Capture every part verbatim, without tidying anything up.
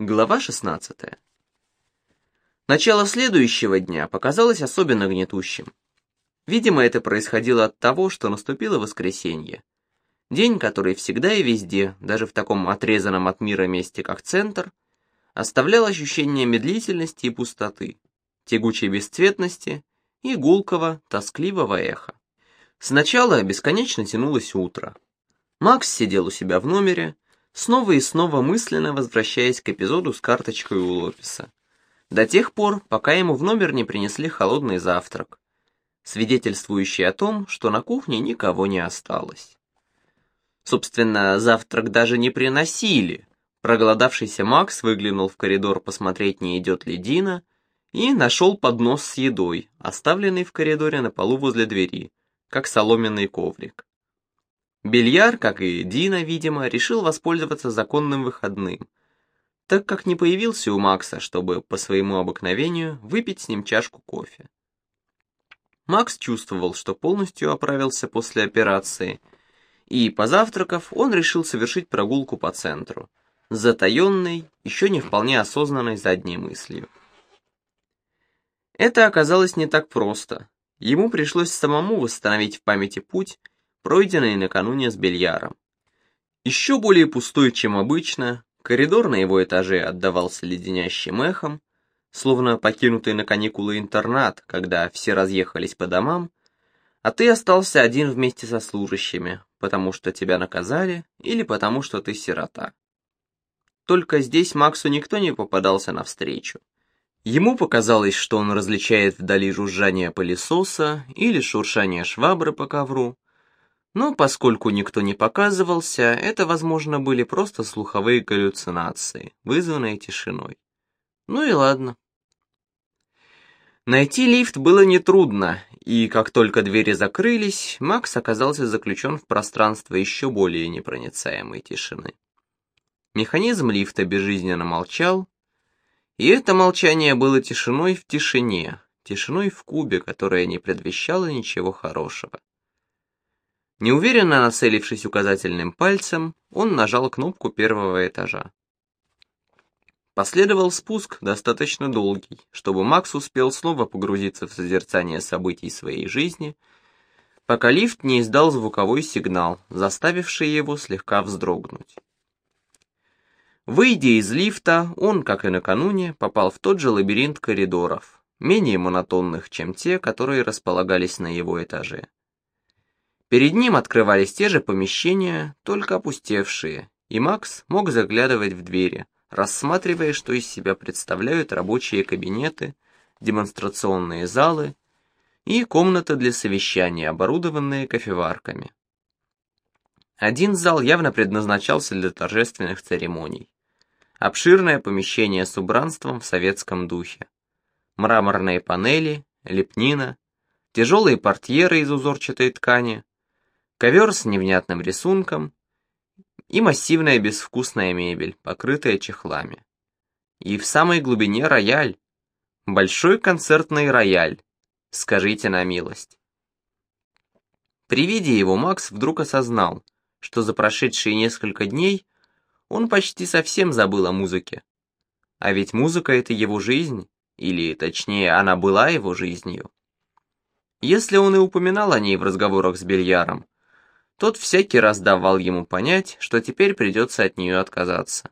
Глава шестнадцатая. Начало следующего дня показалось особенно гнетущим. Видимо, это происходило от того, что наступило воскресенье. День, который всегда и везде, даже в таком отрезанном от мира месте, как центр, оставлял ощущение медлительности и пустоты, тягучей бесцветности и гулкого, тоскливого эха. Сначала бесконечно тянулось утро. Макс сидел у себя в номере, снова и снова мысленно возвращаясь к эпизоду с карточкой у Лопеса. До тех пор, пока ему в номер не принесли холодный завтрак, свидетельствующий о том, что на кухне никого не осталось. Собственно, завтрак даже не приносили. Проголодавшийся Макс выглянул в коридор посмотреть, не идет ли Дина, и нашел поднос с едой, оставленный в коридоре на полу возле двери, как соломенный коврик. Бельяр, как и Дина, видимо, решил воспользоваться законным выходным, так как не появился у Макса, чтобы по своему обыкновению выпить с ним чашку кофе. Макс чувствовал, что полностью оправился после операции, и, позавтракав, он решил совершить прогулку по центру, с затаенной, еще не вполне осознанной задней мыслью. Это оказалось не так просто. Ему пришлось самому восстановить в памяти путь, пройденный накануне с Бельяром. Еще более пустой, чем обычно, коридор на его этаже отдавался леденящим эхом, словно покинутый на каникулы интернат, когда все разъехались по домам, а ты остался один вместе со служащими, потому что тебя наказали или потому что ты сирота. Только здесь Максу никто не попадался навстречу. Ему показалось, что он различает вдали жужжание пылесоса или шуршание швабры по ковру, но поскольку никто не показывался, это, возможно, были просто слуховые галлюцинации, вызванные тишиной. Ну и ладно. Найти лифт было нетрудно, и как только двери закрылись, Макс оказался заключен в пространство еще более непроницаемой тишины. Механизм лифта безжизненно молчал, и это молчание было тишиной в тишине, тишиной в кубе, которая не предвещала ничего хорошего. Неуверенно нацелившись указательным пальцем, он нажал кнопку первого этажа. Последовал спуск, достаточно долгий, чтобы Макс успел снова погрузиться в созерцание событий своей жизни, пока лифт не издал звуковой сигнал, заставивший его слегка вздрогнуть. Выйдя из лифта, он, как и накануне, попал в тот же лабиринт коридоров, менее монотонных, чем те, которые располагались на его этаже. Перед ним открывались те же помещения, только опустевшие, и Макс мог заглядывать в двери, рассматривая, что из себя представляют рабочие кабинеты, демонстрационные залы и комнаты для совещаний, оборудованные кофеварками. Один зал явно предназначался для торжественных церемоний. Обширное помещение с убранством в советском духе. Мраморные панели, лепнина, тяжелые портьеры из узорчатой ткани, ковер с невнятным рисунком и массивная безвкусная мебель, покрытая чехлами. И в самой глубине рояль. Большой концертный рояль. Скажите на милость. При виде его Макс вдруг осознал, что за прошедшие несколько дней он почти совсем забыл о музыке. А ведь музыка — это его жизнь, или, точнее, она была его жизнью. Если он и упоминал о ней в разговорах с Бельяром, тот всякий раз давал ему понять, что теперь придется от нее отказаться.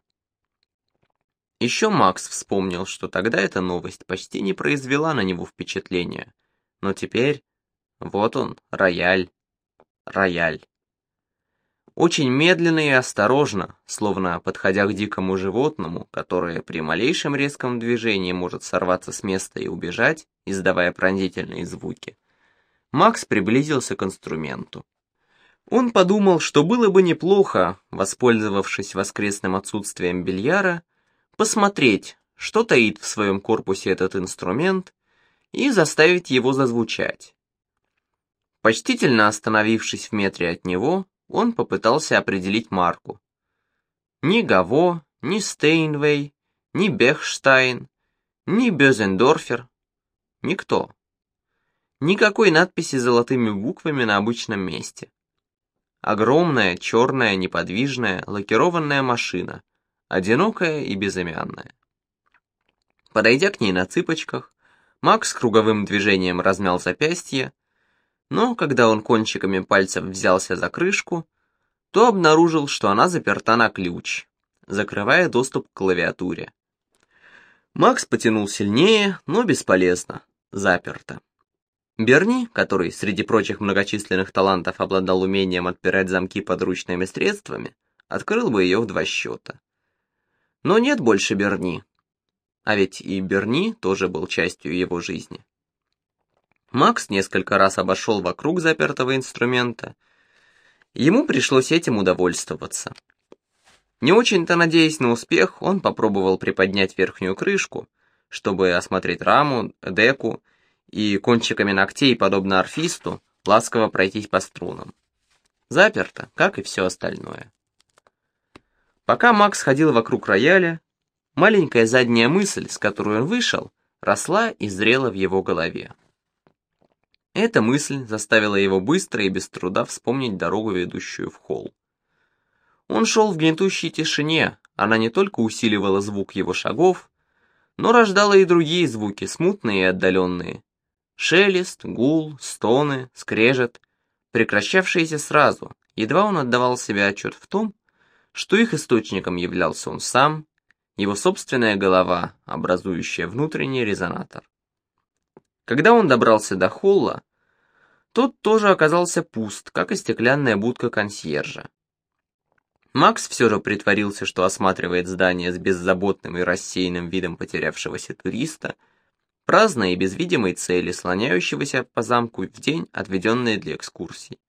Еще Макс вспомнил, что тогда эта новость почти не произвела на него впечатления, но теперь вот он, рояль, рояль. Очень медленно и осторожно, словно подходя к дикому животному, которое при малейшем резком движении может сорваться с места и убежать, издавая пронзительные звуки, Макс приблизился к инструменту. Он подумал, что было бы неплохо, воспользовавшись воскресным отсутствием Бельяра, посмотреть, что таит в своем корпусе этот инструмент, и заставить его зазвучать. Почтительно остановившись в метре от него, он попытался определить марку. Ни Гаво, ни Стейнвей, ни Бехштайн, ни Бёзендорфер. Никто. Никакой надписи золотыми буквами на обычном месте. Огромная, черная, неподвижная, лакированная машина, одинокая и безымянная. Подойдя к ней на цыпочках, Макс круговым движением размял запястье, но когда он кончиками пальцев взялся за крышку, то обнаружил, что она заперта на ключ, закрывая доступ к клавиатуре. Макс потянул сильнее, но бесполезно, заперто. Берни, который среди прочих многочисленных талантов обладал умением отпирать замки подручными средствами, открыл бы ее в два счета. Но нет больше Берни. А ведь и Берни тоже был частью его жизни. Макс несколько раз обошел вокруг запертого инструмента. Ему пришлось этим удовольствоваться. Не очень-то надеясь на успех, он попробовал приподнять верхнюю крышку, чтобы осмотреть раму, деку и кончиками ногтей, подобно орфисту, ласково пройтись по струнам. Заперто, как и все остальное. Пока Макс ходил вокруг рояля, маленькая задняя мысль, с которой он вышел, росла и зрела в его голове. Эта мысль заставила его быстро и без труда вспомнить дорогу, ведущую в холл. Он шел в гнетущей тишине, она не только усиливала звук его шагов, но рождала и другие звуки, смутные и отдаленные. Шелест, гул, стоны, скрежет, прекращавшиеся сразу, едва он отдавал себе отчет в том, что их источником являлся он сам, его собственная голова, образующая внутренний резонатор. Когда он добрался до холла, тот тоже оказался пуст, как и стеклянная будка консьержа. Макс все же притворился, что осматривает здание с беззаботным и рассеянным видом потерявшегося туриста, праздно и без видимой цели, слоняющегося по замку в день, отведенный для экскурсий.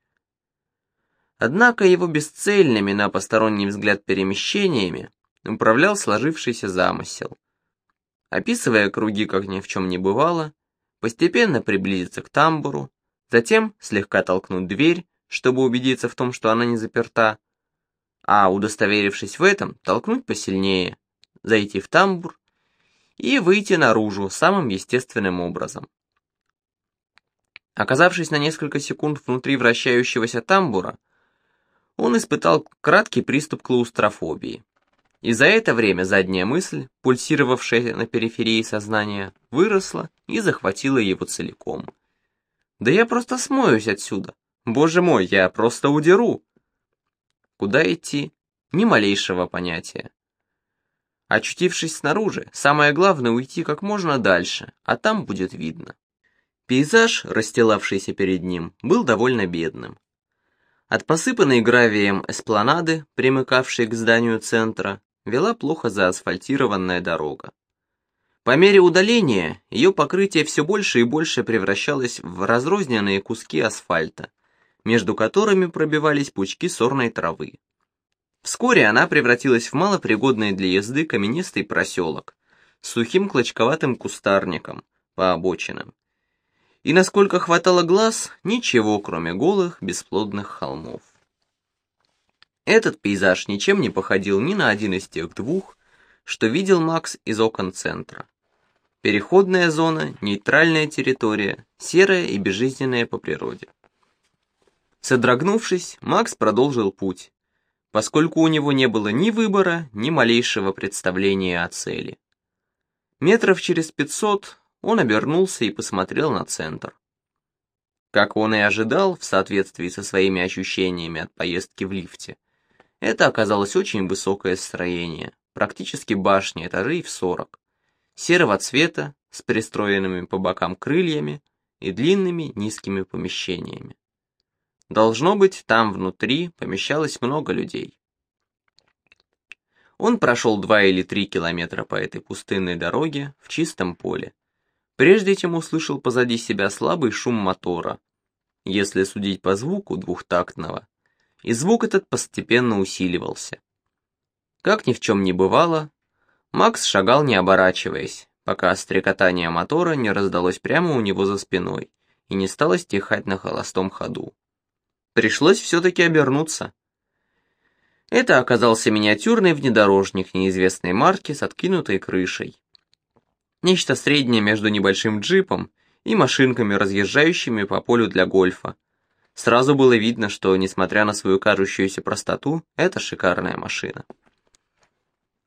Однако его бесцельными на посторонний взгляд перемещениями управлял сложившийся замысел. Описывая круги, как ни в чем не бывало, постепенно приблизиться к тамбуру, затем слегка толкнуть дверь, чтобы убедиться в том, что она не заперта, а, удостоверившись в этом, толкнуть посильнее, зайти в тамбур и выйти наружу самым естественным образом. Оказавшись на несколько секунд внутри вращающегося тамбура, он испытал краткий приступ клаустрофобии. И за это время задняя мысль, пульсировавшая на периферии сознания, выросла и захватила его целиком. «Да я просто смоюсь отсюда! Боже мой, я просто удеру!» Куда идти? Ни малейшего понятия. Очутившись снаружи, самое главное уйти как можно дальше, а там будет видно. Пейзаж, расстилавшийся перед ним, был довольно бедным. От посыпанной гравием эспланады, примыкавшей к зданию центра, вела плохо заасфальтированная дорога. По мере удаления ее покрытие все больше и больше превращалось в разрозненные куски асфальта, между которыми пробивались пучки сорной травы. Вскоре она превратилась в малопригодный для езды каменистый проселок с сухим клочковатым кустарником по обочинам. И насколько хватало глаз, ничего, кроме голых, бесплодных холмов. Этот пейзаж ничем не походил ни на один из тех двух, что видел Макс из окон центра. Переходная зона, нейтральная территория, серая и безжизненная по природе. Содрогнувшись, Макс продолжил путь, поскольку у него не было ни выбора, ни малейшего представления о цели. Метров через пятьсот он обернулся и посмотрел на центр. Как он и ожидал, в соответствии со своими ощущениями от поездки в лифте, это оказалось очень высокое строение, практически башня этажей в сорок, серого цвета, с пристроенными по бокам крыльями и длинными низкими помещениями. Должно быть, там внутри помещалось много людей. Он прошел два или три километра по этой пустынной дороге в чистом поле, прежде чем услышал позади себя слабый шум мотора, если судить по звуку двухтактного, и звук этот постепенно усиливался. Как ни в чем не бывало, Макс шагал не оборачиваясь, пока стрекотание мотора не раздалось прямо у него за спиной и не стало стихать на холостом ходу. Пришлось все-таки обернуться. Это оказался миниатюрный внедорожник неизвестной марки с откинутой крышей. Нечто среднее между небольшим джипом и машинками, разъезжающими по полю для гольфа. Сразу было видно, что, несмотря на свою кажущуюся простоту, это шикарная машина.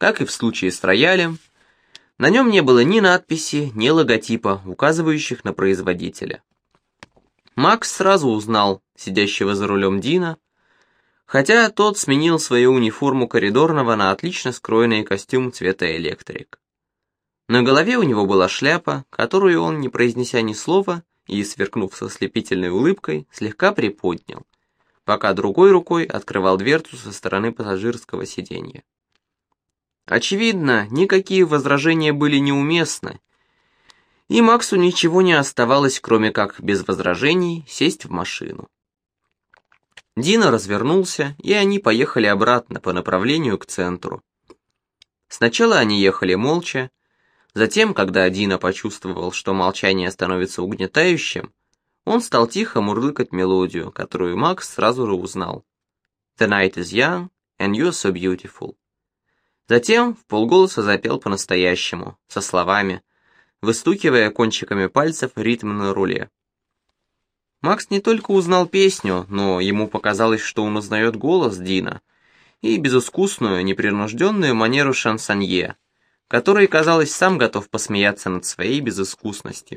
Как и в случае с роялем, на нем не было ни надписи, ни логотипа, указывающих на производителя. Макс сразу узнал сидящего за рулем Дина, хотя тот сменил свою униформу коридорного на отлично скроенный костюм цвета электрик. На голове у него была шляпа, которую он, не произнеся ни слова и сверкнув со слепительной улыбкой, слегка приподнял, пока другой рукой открывал дверцу со стороны пассажирского сиденья. Очевидно, никакие возражения были неуместны, и Максу ничего не оставалось, кроме как без возражений сесть в машину. Дина развернулся, и они поехали обратно по направлению к центру. Сначала они ехали молча, затем, когда Дина почувствовал, что молчание становится угнетающим, он стал тихо мурлыкать мелодию, которую Макс сразу же узнал. «The night is young, and you're so beautiful». Затем вполголоса запел по-настоящему, со словами, выстукивая кончиками пальцев ритм на руле. Макс не только узнал песню, но ему показалось, что он узнает голос Дина и безыскусную, непринужденную манеру шансонье, который, казалось, сам готов посмеяться над своей безыскусностью.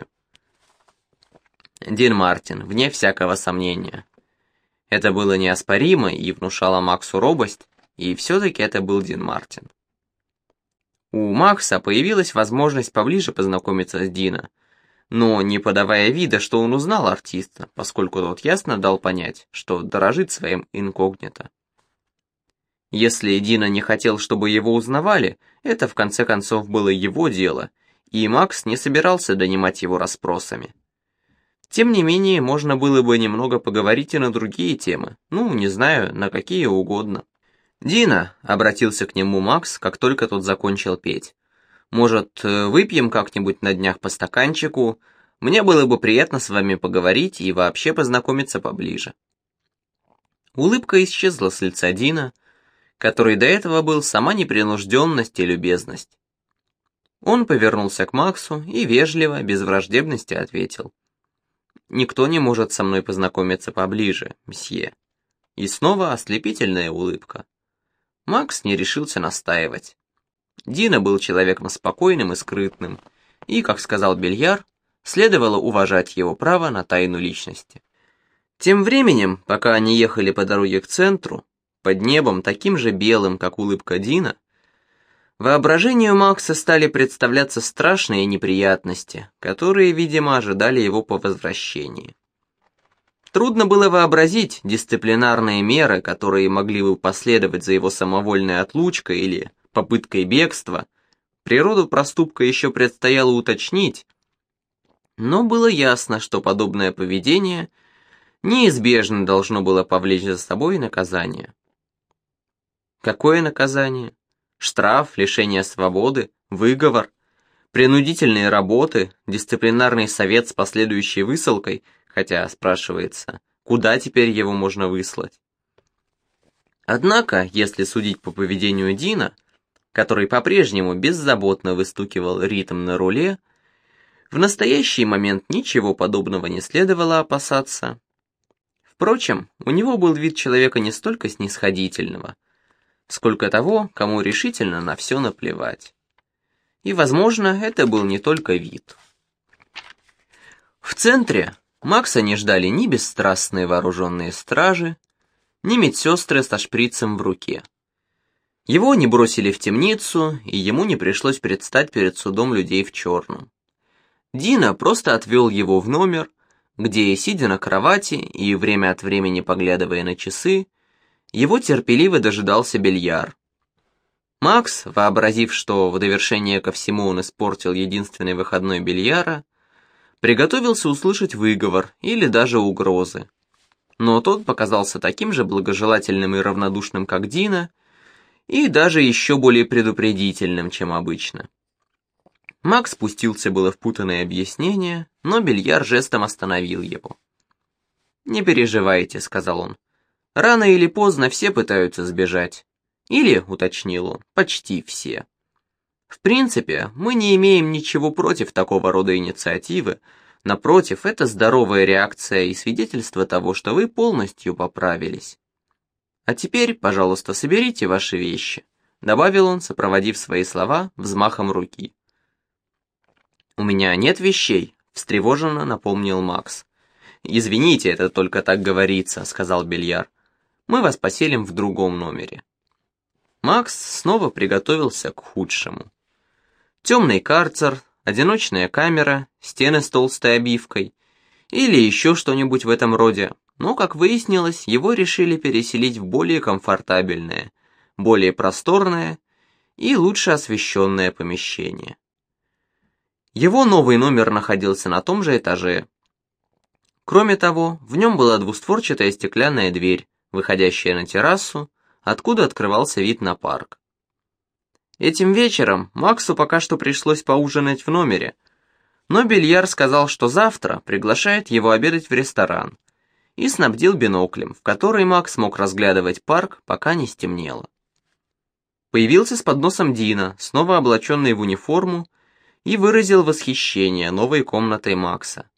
Дин Мартин, вне всякого сомнения. Это было неоспоримо и внушало Максу робость, и все-таки это был Дин Мартин. У Макса появилась возможность поближе познакомиться с Дина, но не подавая вида, что он узнал артиста, поскольку тот ясно дал понять, что дорожит своим инкогнито. Если Дина не хотел, чтобы его узнавали, это в конце концов было его дело, и Макс не собирался донимать его расспросами. Тем не менее, можно было бы немного поговорить и на другие темы, ну, не знаю, на какие угодно. «Дина», — обратился к нему Макс, как только тот закончил петь, «может, выпьем как-нибудь на днях по стаканчику? Мне было бы приятно с вами поговорить и вообще познакомиться поближе». Улыбка исчезла с лица Дина, который до этого был сама непринужденность и любезность. Он повернулся к Максу и вежливо, без враждебности ответил: «Никто не может со мной познакомиться поближе, мсье». И снова ослепительная улыбка. Макс не решился настаивать. Дина был человеком спокойным и скрытным, и, как сказал Бельяр, следовало уважать его право на тайну личности. Тем временем, пока они ехали по дороге к центру, под небом таким же белым, как улыбка Дина, воображению Макса стали представляться страшные неприятности, которые, видимо, ожидали его по возвращении. Трудно было вообразить дисциплинарные меры, которые могли бы последовать за его самовольной отлучкой или попыткой бегства. Природу проступка еще предстояло уточнить, но было ясно, что подобное поведение неизбежно должно было повлечь за собой наказание. Какое наказание? Штраф, лишение свободы, выговор, принудительные работы, дисциплинарный совет с последующей высылкой, хотя спрашивается, куда теперь его можно выслать? Однако, если судить по поведению Дина, который по-прежнему беззаботно выстукивал ритм на руле, в настоящий момент ничего подобного не следовало опасаться. Впрочем, у него был вид человека не столько снисходительного, сколько того, кому решительно на все наплевать. И, возможно, это был не только вид. В центре Макса не ждали ни бесстрастные вооруженные стражи, ни медсестры со шприцем в руке. Его не бросили в темницу, и ему не пришлось предстать перед судом людей в черном. Дина просто отвел его в номер, где, сидя на кровати и время от времени поглядывая на часы, его терпеливо дожидался Бельяр. Макс, вообразив, что в довершение ко всему он испортил единственный выходной Бельяра, приготовился услышать выговор или даже угрозы. Но тот показался таким же благожелательным и равнодушным, как Дина, и даже еще более предупредительным, чем обычно. Макс спустился было в путанные объяснения, но Бельяр жестом остановил его. «Не переживайте», — сказал он. «Рано или поздно все пытаются сбежать. Или, — уточнил он, — почти все. В принципе, мы не имеем ничего против такого рода инициативы. Напротив, это здоровая реакция и свидетельство того, что вы полностью поправились. А теперь, пожалуйста, соберите ваши вещи. добавил он, сопроводив свои слова взмахом руки. «У меня нет вещей», — встревоженно напомнил Макс. «Извините, это только так говорится», — сказал Бельяр. «Мы вас поселим в другом номере». Макс снова приготовился к худшему. Темный карцер, одиночная камера, стены с толстой обивкой или еще что-нибудь в этом роде, но, как выяснилось, его решили переселить в более комфортабельное, более просторное и лучше освещенное помещение. Его новый номер находился на том же этаже. Кроме того, в нем была двустворчатая стеклянная дверь, выходящая на террасу, откуда открывался вид на парк. Этим вечером Максу пока что пришлось поужинать в номере, но Бельяр сказал, что завтра приглашает его обедать в ресторан, и снабдил биноклем, в который Макс мог разглядывать парк, пока не стемнело. Появился с подносом Дина, снова облаченный в униформу, и выразил восхищение новой комнатой Макса.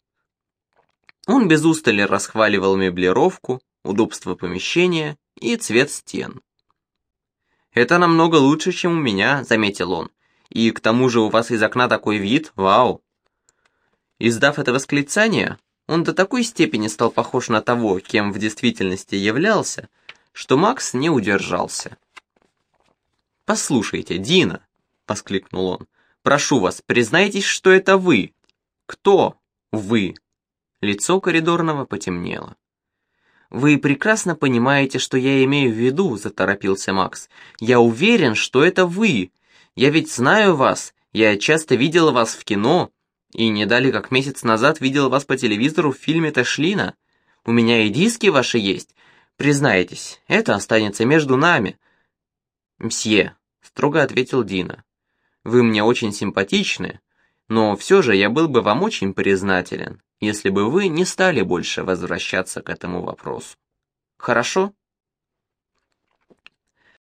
Он без устали расхваливал меблировку, удобство помещения и цвет стен. «Это намного лучше, чем у меня», — заметил он. «И к тому же у вас из окна такой вид, вау!» Издав это восклицание, он до такой степени стал похож на того, кем в действительности являлся, что Макс не удержался. «Послушайте, Дина», — воскликнул он, — «прошу вас, признайтесь, что это вы». «Кто вы?» Лицо коридорного потемнело. «Вы прекрасно понимаете, что я имею в виду», — заторопился Макс. «Я уверен, что это вы. Я ведь знаю вас, я часто видел вас в кино, и не далее как месяц назад видел вас по телевизору в фильме Тэшлина. У меня и диски ваши есть. Признайтесь, это останется между нами». «Мсье», — строго ответил Дина, — «вы мне очень симпатичны, но все же я был бы вам очень признателен, если бы вы не стали больше возвращаться к этому вопросу. Хорошо?»